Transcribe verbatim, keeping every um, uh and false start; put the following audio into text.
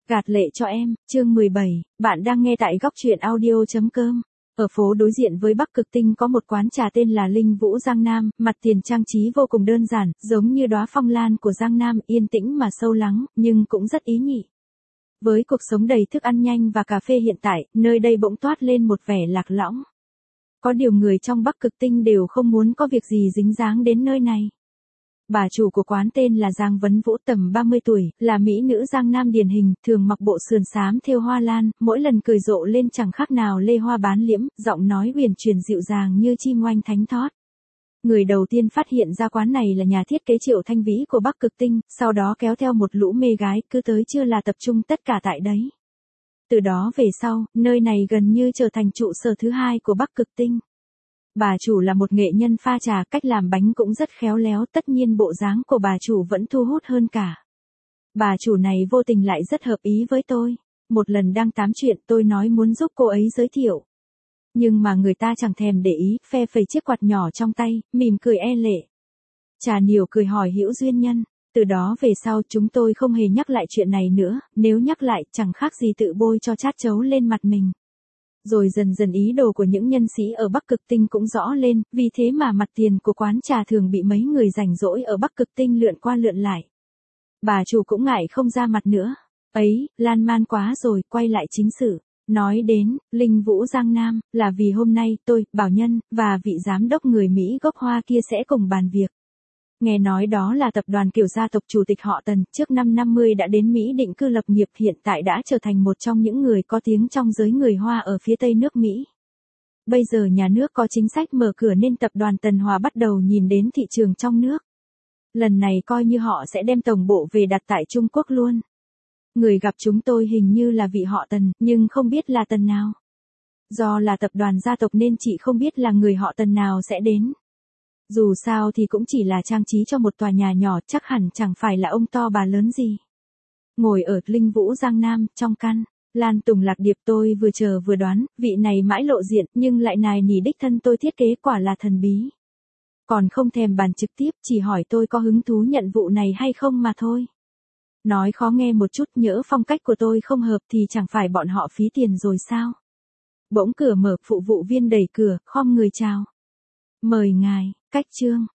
Gạt lệ cho em, chương mười bảy, bạn đang nghe tại góc truyện audio chấm com. Ở phố đối diện với Bắc Cực Tinh có một quán trà tên là Linh Vũ Giang Nam, mặt tiền trang trí vô cùng đơn giản, giống như đóa phong lan của Giang Nam, yên tĩnh mà sâu lắng, nhưng cũng rất ý nhị. Với cuộc sống đầy thức ăn nhanh và cà phê hiện tại, nơi đây bỗng toát lên một vẻ lạc lõng. Có điều người trong Bắc Cực Tinh đều không muốn có việc gì dính dáng đến nơi này. Bà chủ của quán tên là Giang Vấn Vũ, tầm ba mươi tuổi, là mỹ nữ Giang Nam điển hình, thường mặc bộ sườn xám thêu hoa lan, mỗi lần cười rộ lên chẳng khác nào lê hoa bán liễm, giọng nói huyền truyền dịu dàng như chim oanh thánh thót. Người đầu tiên phát hiện ra quán này là nhà thiết kế Triệu Thanh Vĩ của Bắc Cực Tinh, sau đó kéo theo một lũ mê gái, cứ tới trưa là tập trung tất cả tại đấy. Từ đó về sau, nơi này gần như trở thành trụ sở thứ hai của Bắc Cực Tinh. Bà chủ là một nghệ nhân pha trà, cách làm bánh cũng rất khéo léo, tất nhiên bộ dáng của bà chủ vẫn thu hút hơn cả. Bà chủ này vô tình lại rất hợp ý với tôi. Một lần đang tám chuyện tôi nói muốn giúp cô ấy giới thiệu. Nhưng mà người ta chẳng thèm để ý, phe phẩy chiếc quạt nhỏ trong tay, mỉm cười e lệ. Trà Niều cười hỏi hữu duyên nhân. Từ đó về sau chúng tôi không hề nhắc lại chuyện này nữa, nếu nhắc lại chẳng khác gì tự bôi cho chát chấu lên mặt mình. Rồi dần dần ý đồ của những nhân sĩ ở Bắc Cực Tinh cũng rõ lên, vì thế mà mặt tiền của quán trà thường bị mấy người rảnh rỗi ở Bắc Cực Tinh lượn qua lượn lại. Bà chủ cũng ngại không ra mặt nữa. Ấy, lan man quá rồi, quay lại chính sự. Nói đến, Linh Vũ Giang Nam, là vì hôm nay tôi, Bảo Nhân, và vị giám đốc người Mỹ gốc Hoa kia sẽ cùng bàn việc. Nghe nói đó là tập đoàn kiểu gia tộc chủ tịch họ Tần, trước năm năm mươi đã đến Mỹ định cư lập nghiệp, hiện tại đã trở thành một trong những người có tiếng trong giới người Hoa ở phía Tây nước Mỹ. Bây giờ nhà nước có chính sách mở cửa nên tập đoàn Tần Hòa bắt đầu nhìn đến thị trường trong nước. Lần này coi như họ sẽ đem tổng bộ về đặt tại Trung Quốc luôn. Người gặp chúng tôi hình như là vị họ Tần, nhưng không biết là Tần nào. Do là tập đoàn gia tộc nên chị không biết là người họ Tần nào sẽ đến. Dù sao thì cũng chỉ là trang trí cho một tòa nhà nhỏ, chắc hẳn chẳng phải là ông to bà lớn gì. Ngồi ở Linh Vũ Giang Nam, trong căn Lan Tùng Lạc Điệp, tôi vừa chờ vừa đoán, vị này mãi lộ diện, nhưng lại nài nỉ đích thân tôi thiết kế, quả là thần bí. Còn không thèm bàn trực tiếp, chỉ hỏi tôi có hứng thú nhận vụ này hay không mà thôi. Nói khó nghe một chút, nhỡ phong cách của tôi không hợp thì chẳng phải bọn họ phí tiền rồi sao. Bỗng cửa mở, phụ vụ viên đẩy cửa, khom người chào. Mời ngài, cách chương.